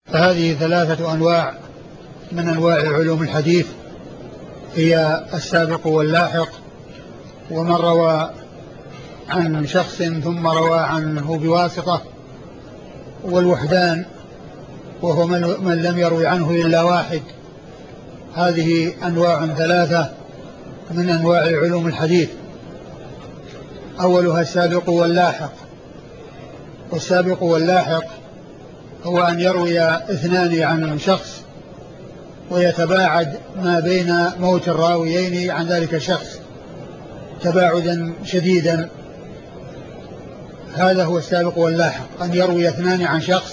هذه ثلاثة أنواع من أنواع علوم الحديث، هي السابق واللاحق، ومن روى عن شخص ثم روى عنه بواسطة، والوحدان وهو من لم يروي عنه إلا واحد. هذه أنواع ثلاثة من أنواع علوم الحديث. أولها السابق واللاحق. والسابق واللاحق هو أن يروي اثنان عن شخص ويتباعد ما بين موت الراويين عن ذلك الشخص تباعدا شديدا. هذا هو السابق واللاحق، أن يروي اثنان عن شخص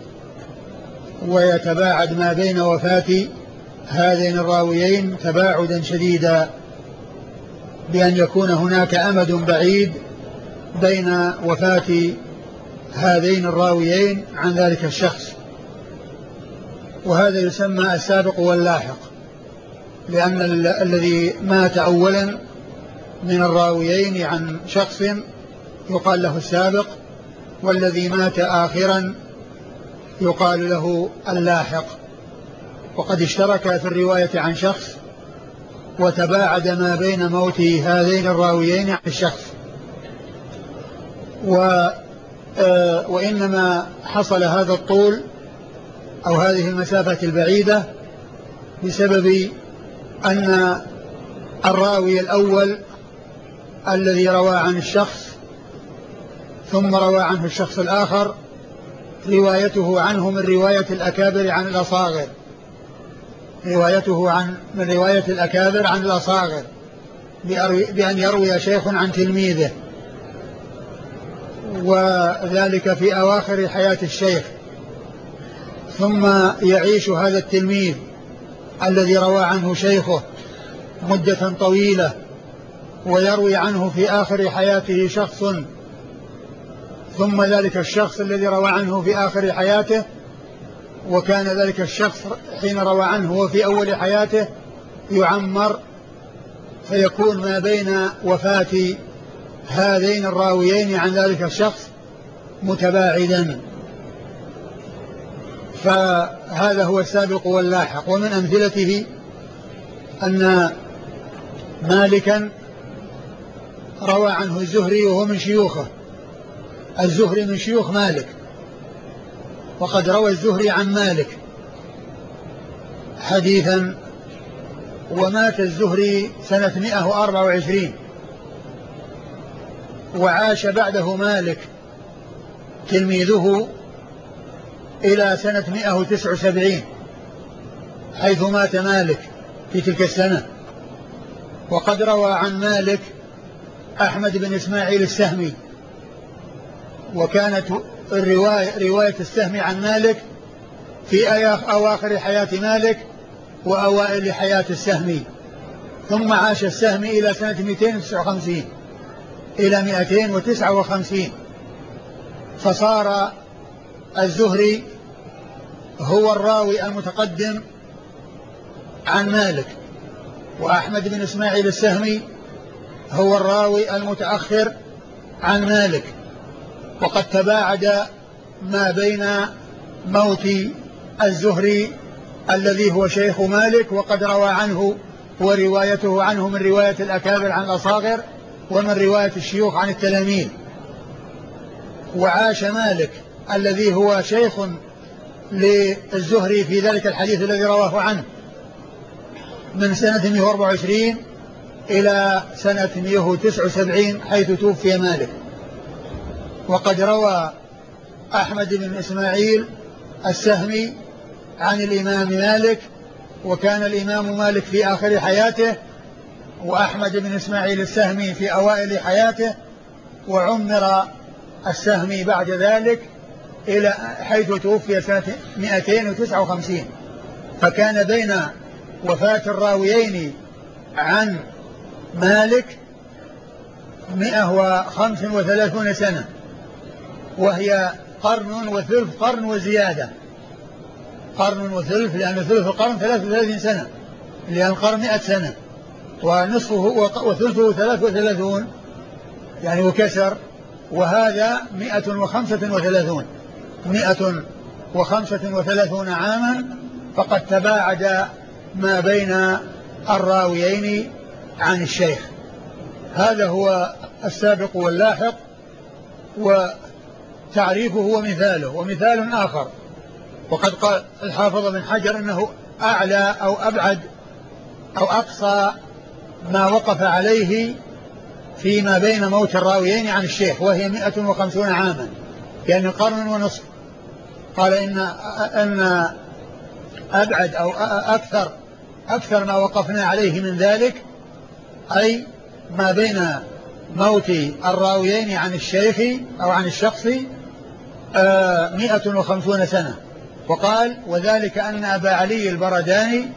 ويتباعد ما بين وفاة هذين الراويين تباعدا شديدا، بأن يكون هناك أمد بعيد بين وفاة هذين الراويين عن ذلك الشخص، وهذا يسمى السابق واللاحق، لأن الذي مات أولا من الراويين عن شخص يقال له السابق، والذي مات آخرا يقال له اللاحق. وقد اشترك في الرواية عن شخص وتباعد ما بين موت هذين الراويين عن الشخص، وإنما حصل هذا الطول أو هذه المسافة البعيدة بسبب أن الراوي الأول الذي روى عن الشخص ثم روى عنه الشخص الآخر روايته عنه من رواية الأكابر عن الأصاغر، روايته من رواية الأكابر عن الأصاغر، بأن يروي شيخ عن تلميذه، وذلك في أواخر حياة الشيخ، ثم يعيش هذا التلميذ الذي روى عنه شيخه مدة طويلة ويروي عنه في آخر حياته شخص، ثم ذلك الشخص الذي روى عنه في آخر حياته، وكان ذلك الشخص حين روى عنه وفي أول حياته يعمر، فيكون ما بين وفاة هذين الراويين عن ذلك الشخص متباعدا. فهذا هو السابق واللاحق. ومن أمثلته أن مالكا روى عنه الزهري وهو من شيوخه، الزهري من شيوخ مالك، وقد روى الزهري عن مالك حديثا، ومات الزهري سنة 124، وعاش بعده مالك تلميذه إلى سنة 179 حيث مات مالك في تلك السنة. وقد روى عن مالك أحمد بن إسماعيل السهمي، وكانت رواية السهمي عن مالك في أواخر حياة مالك وأوائل حياة السهمي، ثم عاش السهمي إلى سنة 259 إلى 259، فصار الزهري هو الراوي المتقدم عن مالك، وأحمد بن إسماعيل السهمي هو الراوي المتأخر عن مالك. وقد تباعد ما بين موت الزهري الذي هو شيخ مالك وقد روى عنه وروايته عنه من رواية الأكابر عن الأصاغر ومن رواية الشيوخ عن التلاميذ. وعاش مالك الذي هو شيخ للزهري في ذلك الحديث الذي رواه عنه من سنة 124 إلى سنة 179 حيث توفي مالك. وقد روى أحمد بن إسماعيل السهمي عن الإمام مالك، وكان الإمام مالك في آخر حياته، وأحمد بن إسماعيل السهمي في أوائل حياته، وعمر السهمي بعد ذلك إلى حيث توفي سنة 259. فكان بين وفاة الراويين عن مالك 135 سنة، وهي قرن وثلث، قرن وزيادة، قرن وثلث، لأن ثلث القرن 33 سنة، لأن القرن 100 سنة، ونصفه وثلثه 33 يعني وكسر، وهذا 135، و35 عاما فقد تباعد ما بين الراويين عن الشيخ. هذا هو السابق واللاحق، وتعريفه ومثاله. ومثال آخر، وقد قال الحافظ بن حجر أنه أعلى أو أبعد أو أقصى ما وقف عليه فيما بين موت الراويين عن الشيخ، وهي 150 عاما، يعني قرن ونصف. قال أن أبعد أو أكثر ما وقفنا عليه من ذلك، أي ما بين موت الراويين عن الشيخ أو عن الشخص 150 سنة. وقال وذلك أن أبا علي البرداني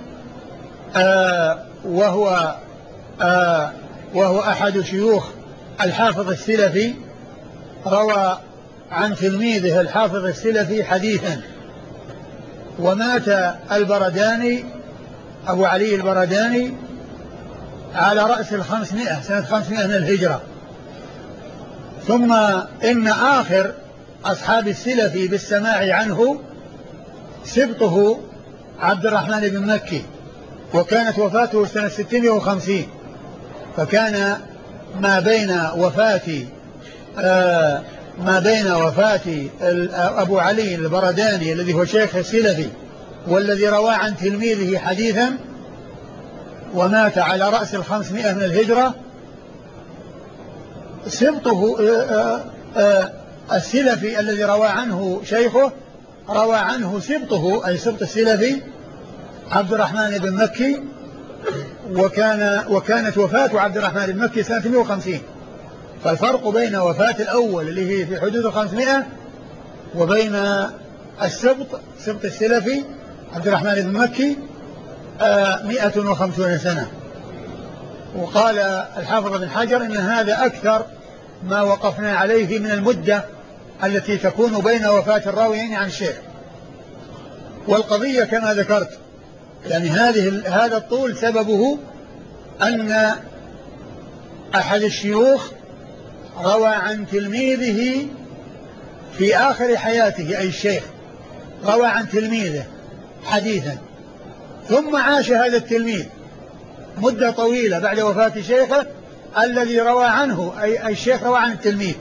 وهو أحد شيوخ الحافظ السلفي روى عن تلميذه الحافظ السلفي حديثا. ومات البرداني أبو علي البرداني على رأس 500 سنة 500 من الهجرة. ثم إن آخر أصحاب السلفي بالسماع عنه سبطه عبد الرحمن بن مكي، وكانت وفاته سنة 650. فكان ما بين وفاة أبو علي البرداني الذي هو شيخ السلفي والذي روى عن تلميذه حديثا ومات على رأس 500 من الهجرة، سبطه السلفي الذي روى عنه شيخه روى عنه سبطه، أي سبط السلفي عبد الرحمن بن مكي، وكانت وفاة عبد الرحمن بن مكي سنة 150. فالفرق بين وفاة الأول اللي هي في حدود 500 وبين سبط السلفي عبد الرحمن بن مكي 150 سنة. وقال الحافظ بن حجر إن هذا أكثر ما وقفنا عليه من المدة التي تكون بين وفاة الراويين عن الشيخ. والقضية كما ذكرت، يعني هذا الطول سببه أن أحد الشيوخ روى عن تلميذه في آخر حياته، أي الشيخ روى عن تلميذه حديثا، ثم عاش هذا التلميذ مدة طويلة بعد وفاة شيخه الذي روى عنه، أي الشيخ روى عن التلميذ.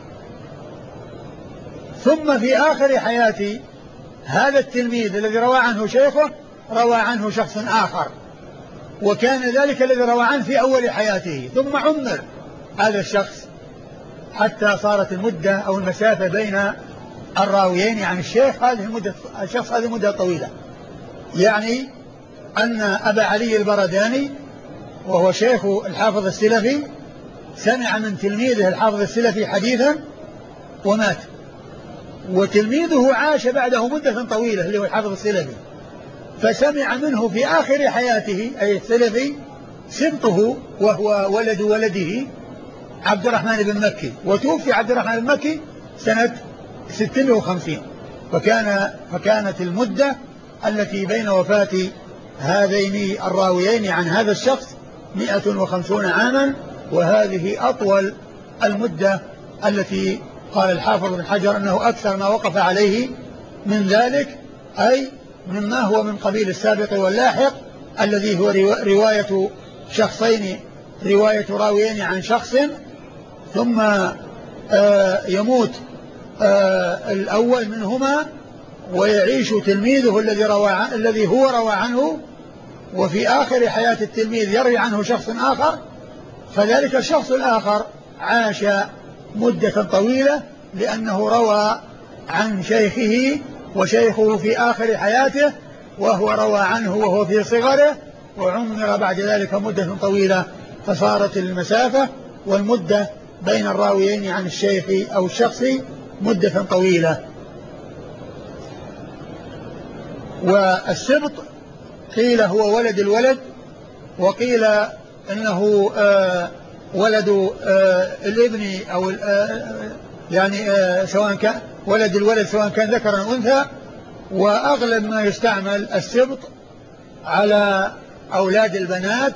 ثم في آخر حياة هذا التلميذ الذي روى عنه شيخه روى عنه شخص آخر، وكان ذلك الذي روى عنه في أول حياته، ثم عمر هذا الشخص حتى صارت المدة أو المسافة بين الراويين عن الشيخ هذه مدة طويلة. يعني أن أبا علي البرداني وهو شيخ الحافظ السلفي سمع من تلميذه الحافظ السلفي حديثا ومات، وتلميذه عاش بعده مدة طويلة اللي هو الحافظ السلفي، فسمع منه في آخر حياته أي السلفي سبطه وهو ولد ولده عبد الرحمن بن مكي، وتوفي عبد الرحمن بن مكي سنة 650. فكانت المدة التي بين وفاة هذين الراويين عن هذا الشخص 150 عاما، وهذه أطول المدة التي قال الحافظ بن حجر أنه أكثر ما وقف عليه من ذلك، أي مما هو من قبيل السابق واللاحق الذي هو رواية شخصين، رواية راويين عن شخص ثم يموت الأول منهما ويعيش تلميذه الذي هو روى عنه، وفي آخر حياة التلميذ يروي عنه شخص آخر، فذلك الشخص الآخر عاش مدة طويلة لأنه روى عن شيخه وشيخه في آخر حياته وهو روى عنه وهو في صغره، وعمر بعد ذلك مدة طويلة، فصارت المسافة والمدة بين الراويين عن الشيخ أو الشخص مدة طويلة. والسبط قيل هو ولد الولد، وقيل إنه ولد الابن أو يعني سواء كان ولد الولد سواء كان ذكرا أو أنثى. وأغلب ما يستعمل السبط على أولاد البنات،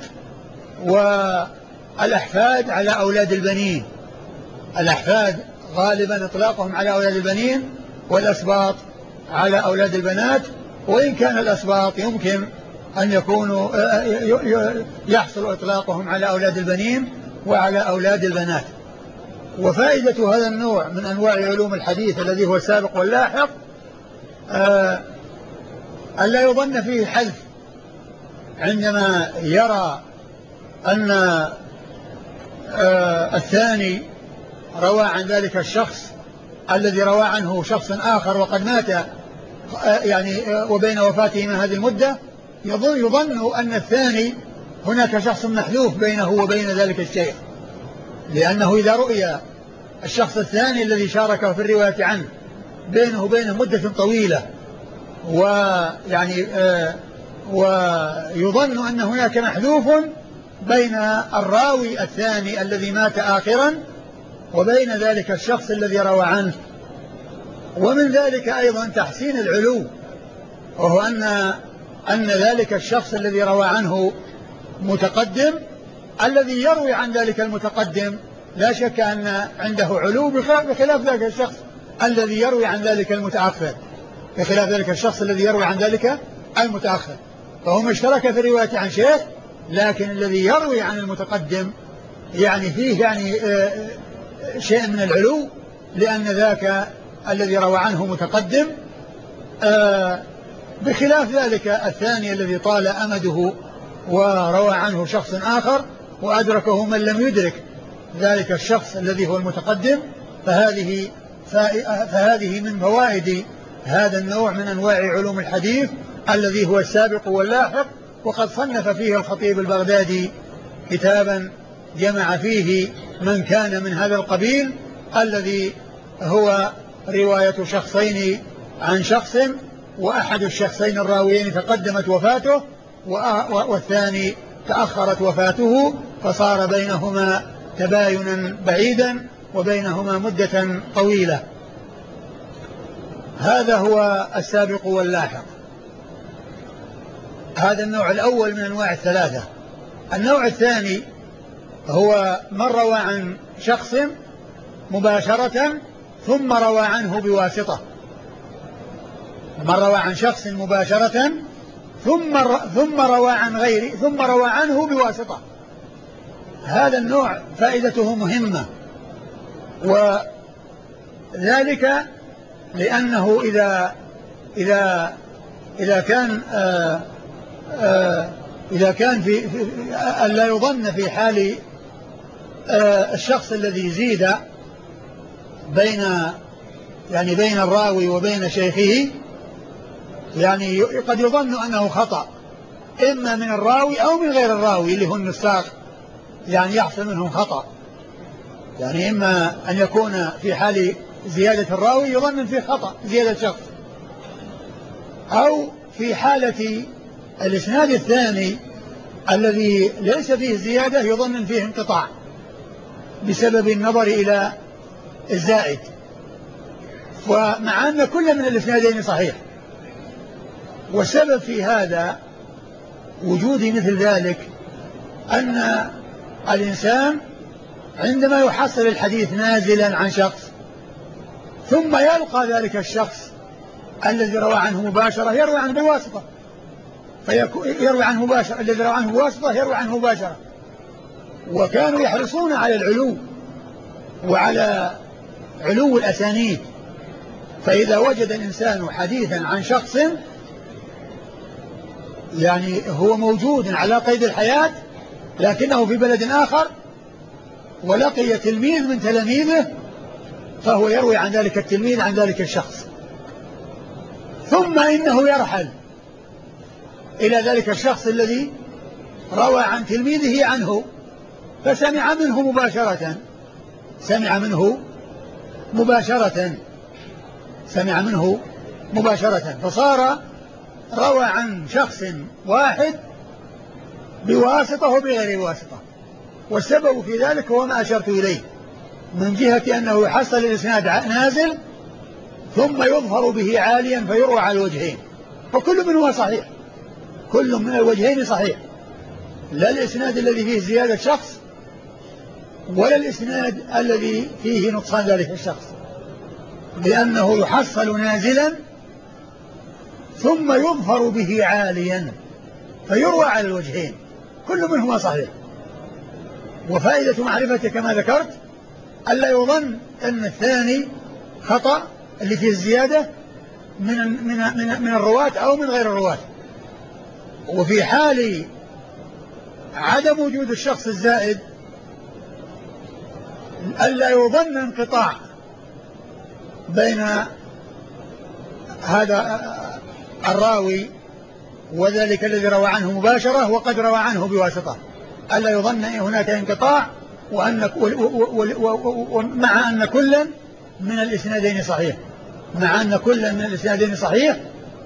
والأحفاد على أولاد البنين. الأحفاد غالبا إطلاقهم على أولاد البنين، والأسباط على أولاد البنات، وإن كان الأسباط يمكن أن يكونوا يحصل إطلاقهم على أولاد البنين وعلى أولاد البنات. وفائدة هذا النوع من أنواع علوم الحديث الذي هو السابق واللاحق ألا يظن فيه حذف عندما يرى أن الثاني روى عن ذلك الشخص الذي روى عنه شخص آخر وقد مات يعني وبين وفاته من هذه المدة، يظن أن الثاني هناك شخص محذوف بينه وبين ذلك الشيخ، لأنه إذا رؤي الشخص الثاني الذي شاركه في الرواية عنه بينه وبينه مدة طويلة ويعني ويظن أن هناك محذوف بين الراوي الثاني الذي مات آخرا وبين ذلك الشخص الذي روى عنه. ومن ذلك أيضا تحسين العلو، وهو أن ذلك الشخص الذي روى عنه متقدم الذي يروي عن ذلك المتقدم لا شك أن عنده علو بخلاف ذلك الشخص الذي يروي عن ذلك المتأخر، بخلاف ذلك الشخص الذي يروي عن ذلك المتأخر، فهم اشترك في الرواية عن شيخ، لكن الذي يروي عن المتقدم يعني فيه يعني شيء من العلو، لأن ذاك الذي روى عنه متقدم بخلاف ذلك الثاني الذي طال أمده وروى عنه شخص آخر وأدركه من لم يدرك ذلك الشخص الذي هو المتقدم. فهذه من فوائد هذا النوع من أنواع علوم الحديث الذي هو السابق واللاحق. وقد صنف فيه الخطيب البغدادي كتابا جمع فيه من كان من هذا القبيل الذي هو رواية شخصين عن شخص، وأحد الشخصين الراويين تقدمت وفاته والثاني تأخرت وفاته، فصار بينهما تباينا بعيدا وبينهما مدة طويلة. هذا هو السابق واللاحق. هذا النوع الأول من أنواع الثلاثة. النوع الثاني هو من روى عن شخص مباشرة ثم روى عنه بواسطة، من روى عن شخص مباشرة ثم روى عن غيره ثم روى عنه بواسطة. هذا النوع فائدته مهمة، وذلك لأنه إذا كان في ألا يظن في حال الشخص الذي زيد بين الراوي وبين شيخه، يعني قد يظن أنه خطأ إما من الراوي أو من غير الراوي اللي هو النساق، يعني يحصل منهم خطأ، يعني إما أن يكون في حال زيادة الراوي يظن فيه خطأ زيادة شخص، أو في حالة الإسناد الثاني الذي ليس فيه زيادة يظن فيه انقطاع بسبب النظر إلى الزائد، ومع أن كل من الإسنادين صحيح. والسبب في هذا وجود مثل ذلك أن الإنسان عندما يحصل الحديث نازلا عن شخص ثم يلقى ذلك الشخص الذي روى عنه مباشرة يروي عنه بواسطة، يروي عنه مباشرة، الذي روى عنه بواسطة يروي عنه مباشرة، وكانوا يحرصون على العلو وعلى علو الأسانيد. فإذا وجد الإنسان حديثا عن شخص يعني هو موجود على قيد الحياة لكنه في بلد آخر ولقي تلميذ من تلاميذه، فهو يروي عن ذلك التلميذ عن ذلك الشخص، ثم إنه يرحل إلى ذلك الشخص الذي روى عن تلميذه عنه فسمع منه مباشرة، سمع منه مباشرة، فصار روى عن شخص واحد بواسطة وبغير واسطة. والسبب في ذلك هو ما أشرت إليه من جهة أنه يحصل الإسناد نازل ثم يظهر به عاليا فيروى على الوجهين، فكل منهما صحيح، كل من الوجهين صحيح، لا الإسناد الذي فيه زيادة شخص ولا الإسناد الذي فيه نقصان ذلك الشخص، لأنه يحصل نازلا ثم يظفر به عاليا فيروى على الوجهين، كل منهما صحيح. وفائدة معرفته كما ذكرت ألا يظن أن الثاني خطأ اللي فيه الزيادة من الرواة أو من غير الرواة. وفي حال عدم وجود الشخص الزائد ألا يظن انقطاع بين هذا الراوي وذلك الذي روى عنه مباشرة وقد روى عنه بواسطة، ألا يظن هناك انقطاع مع أن كلا من الإسنادين صحيح، مع أن كلا من الإسنادين صحيح،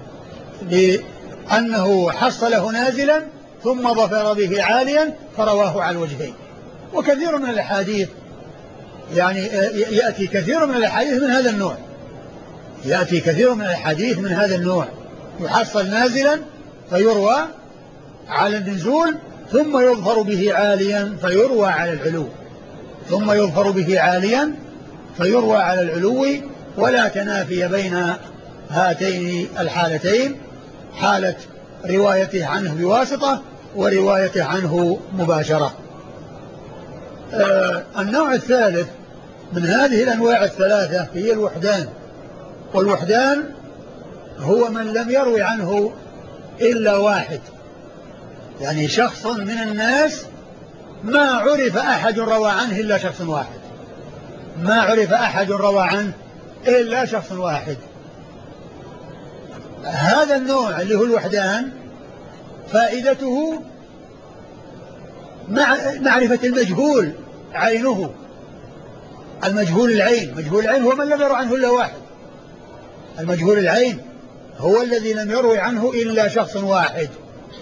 لأنه حصله نازلا ثم ظفر به عاليا فرواه على الوجهين. وكثير من الأحاديث يعني يأتي كثير من الأحاديث من هذا النوع، يأتي كثير من الأحاديث من هذا النوع، يحصل نازلا فيروى على النزول ثم يظفر به عاليا فيروى على العلو، ثم يظفر به عاليا فيروى على العلو. ولا تنافي بين هاتين الحالتين، حالة روايته عنه بواسطة وروايته عنه مباشرة. النوع الثالث من هذه الأنواع الثلاثة هي الوحدان. والوحدان هو من لم يروي عنه إلا واحد، يعني شخص من الناس ما عرف أحد روى عنه إلا شخص واحد، ما عرف أحد روى عنه إلا شخص واحد. هذا النوع اللي هو الوحدان فائدته معرفة المجهول عينه، المجهول العين. مجهول العين هو من لم يروي عنه إلا واحد، المجهول العين هو الذي لم يروي عنه إلا شخص واحد،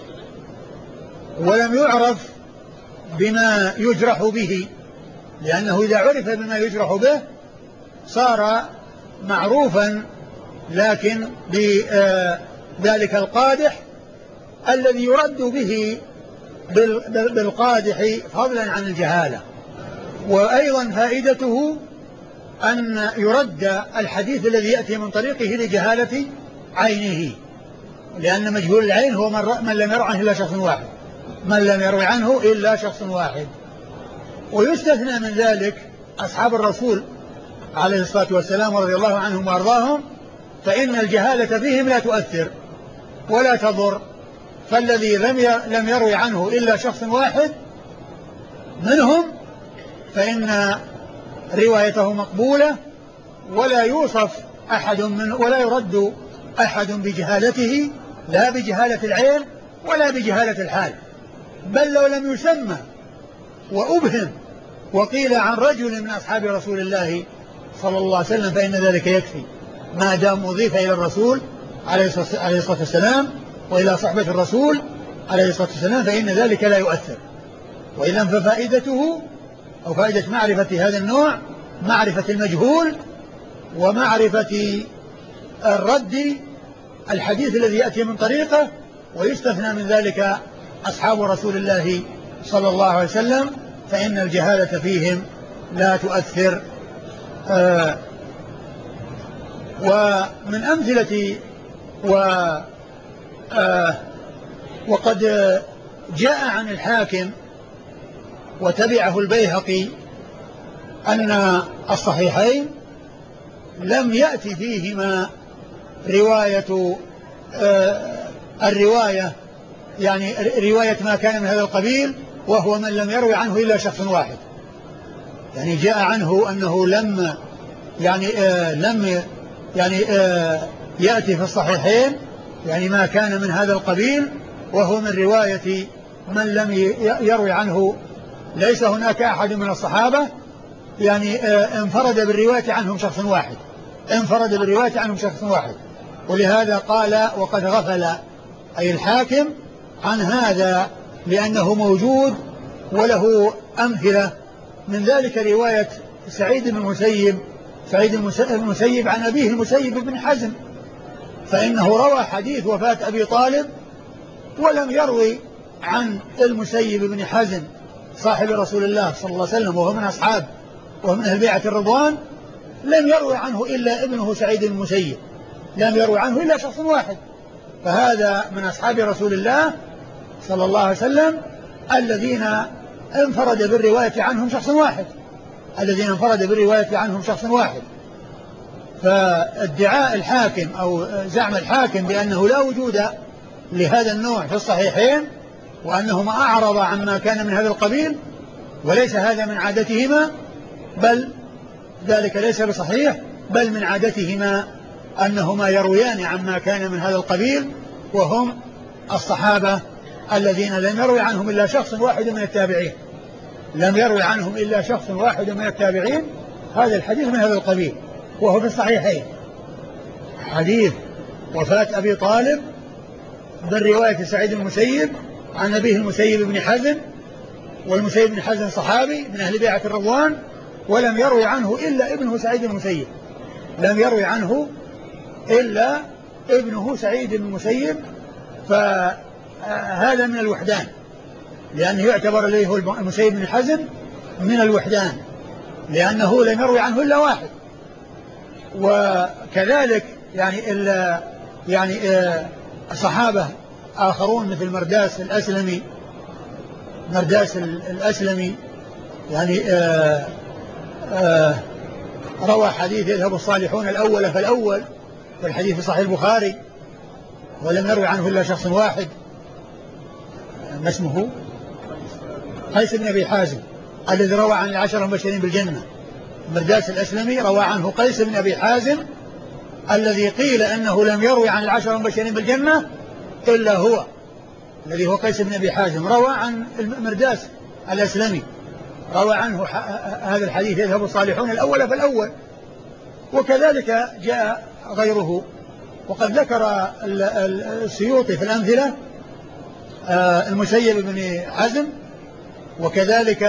ولم يعرف بما يجرح به، لأنه إذا عرف بما يجرح به صار معروفا، لكن بذلك القادح الذي يرد به بالقادح فضلا عن الجهالة. وأيضا فائدته أن يرد الحديث الذي يأتي من طريقه لجهالة عينه، لأن مجهول العين هو من لم يروي عنه إلا شخص واحد، من لم يروي عنه إلا شخص واحد. ويستثنى من ذلك أصحاب الرسول عليه الصلاة والسلام ورضي الله عنهم وأرضاهم، فإن الجهالة فيهم لا تؤثر ولا تضر، فالذي لم يروي عنه إلا شخص واحد منهم فإن روايته مقبولة، ولا يوصف أحد ولا يرد أحد بجهالته، لا بجهالة العين ولا بجهالة الحال، بل لو لم يسمى وأبهم وقيل عن رجل من أصحاب رسول الله صلى الله عليه وسلم فإن ذلك يكفي، ما دام أضيف إلى الرسول عليه الصلاة والسلام وإلى صحبة الرسول عليه الصلاة والسلام فإن ذلك لا يؤثر. وإذا ففائدته أو فائدة معرفة هذا النوع معرفة المجهول ومعرفة الرد الحديث الذي يأتي من طريقه، ويستثنى من ذلك أصحاب رسول الله صلى الله عليه وسلم فإن الجهالة فيهم لا تؤثر. ومن أمثلة وقد جاء عن الحاكم وتبعه البيهقي أن الصحيحين لم يأتي فيهما الرواية يعني رواية ما كان من هذا القبيل، وهو من لم يروي عنه إلا شخص واحد. يعني جاء عنه أنه لم يأتي في الصحيحين يعني ما كان من هذا القبيل، وهو من رواية من لم يروي عنه، ليس هناك أحد من الصحابة يعني انفرد بالرواية عنهم شخص واحد، انفرد بالرواية عنهم شخص واحد. ولهذا قال وقد غفل أي الحاكم عن هذا، لأنه موجود وله أمثلة، من ذلك رواية سعيد بن المسيب عن أبيه المسيب بن حزم، فإنه روى حديث وفاة أبي طالب ولم يروي عن المسيب بن حزم صاحب رسول الله صلى الله عليه وسلم وهو من أصحاب ومن أهل بيعة الرضوان، لم يروي عنه إلا ابنه سعيد بن المسيب، لم يروي عنه إلا شخص واحد فهذا من أصحاب رسول الله صلى الله عليه وسلم الذين انفرد بالرواية عنهم شخص واحد، الذين انفرد بالرواية عنهم شخص واحد. فادعاء الحاكم أو زعم الحاكم بأنه لا وجود لهذا النوع في الصحيحين وأنهما أعرض عما كان من هذا القبيل وليس هذا من عادتهما، بل ذلك ليس بصحيح، بل من عادتهما أنهما يرويان عما كان من هذا القبيل، وهم الصحابة الذين لم يروي عنهم إلا شخص واحد من التابعين، لم يروي عنهم إلا شخص واحد من التابعين هذا الحديث من هذا القبيل، وهو في الصحيحين حديث وفاة أبي طالب بالرواية سعيد المسيب عن أبيه المسيب بن حزن، والمسيب بن حزن صحابي من أهل بيعة الرضوان، ولم يروي عنه إلا ابنه سعيد المسيب، لم يروي عنه إلا ابنه سعيد المسيب. فهذا من الوحدان، لأنه يعتبر إليه المسيب بن حزن من الوحدان، لأنه لم يروي عنه إلا واحد. وكذلك يعني صحابة آخرون مثل مرداس الأسلمي يعني روى حديث يذهب الصالحون الأول فالأول، والحديث في صحيح البخاري، ولم يروي عنه إلا شخص واحد، ما اسمه؟ قيس بن أبي حازم الذي روى عن العشرة المبشرين بالجنة. مرداس الأسلمي روى عنه قيس بن أبي حازم الذي قيل أنه لم يروي عن العشرة المبشرين بالجنة إلا هو، الذي هو قيس بن أبي حازم روى عن مرداس الأسلمي، روى عنه هذا الحديث يذهب الصالحون الأول فالأول. وكذلك جاء غيره. وقد ذكر السيوطي في الأمثلة المسيب بن حزم، وكذلك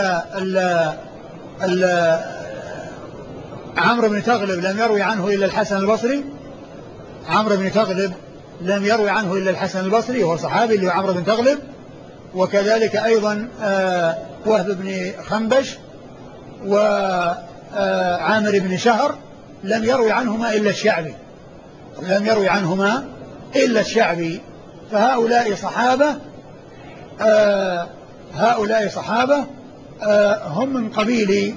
عمرو بن تغلب لم يروي عنه إلا الحسن البصري، عمرو بن تغلب لم يروي عنه إلا الحسن البصري وهو صحابي اللي هو عمرو بن تغلب. وكذلك أيضا وهب بن خنبش وعامر بن شهر لم يروي عنهما إلا الشعبي، لم يروي عنهما إلا الشعبي. فهؤلاء صحابة هم من قبيل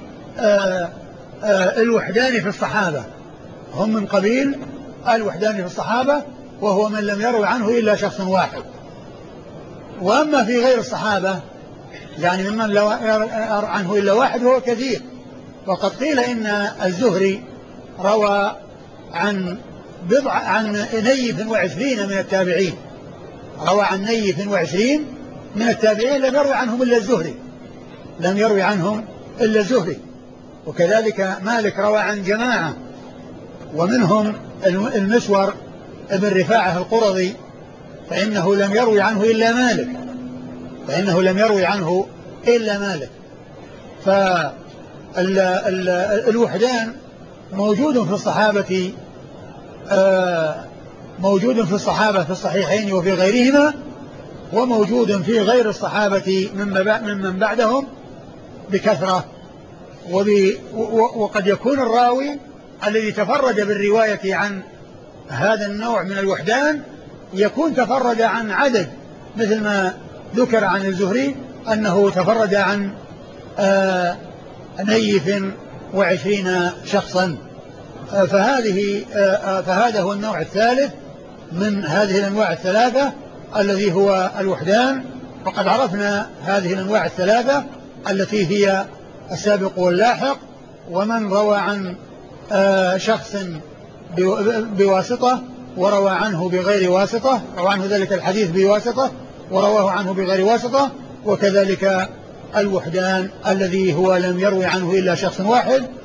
الوحدان في الصحابة، هم من قبيل الوحدان في الصحابة، وهو من لم يروي عنه إلا شخص واحد. وأما في غير الصحابة يعني ممن لا يروي عنه إلا واحد هو كثير. وقد قيل إن الزهري روى عن نيف 20 من التابعين، روى عن نيف 20 من التابعين لم يروي عنهم إلا الزهري، لم يروي عنهم إلا الزهري. وكذلك مالك روى عن جماعة، ومنهم المسور ابن رفاعة القرظي فإنه لم يروي عنه إلا مالك، فإنه لم يروي عنه إلا مالك. فالوحدان موجود في الصحابة، موجود في الصحابة في الصحيحين وفي غيرهما، وموجود في غير الصحابة ممن بعدهم بكثرة. وقد يكون الراوي الذي تفرد بالرواية عن هذا النوع من الوحدان يكون تفرد عن عدد، مثل ما ذكر عن الزهري أنه تفرد عن نيف 20 شخصا. فهذا هو النوع الثالث من هذه الأنواع الثلاثة الذي هو الوحدان. وقد عرفنا هذه الأنواع الثلاثة التي هي السابق واللاحق، ومن روى عن شخص بواسطة وروى عنه بغير واسطة، روى عنه ذلك الحديث بواسطة ورواه عنه بغير واسطة. وكذلك الوحدان الذي هو لم يروي عنه إلا شخص واحد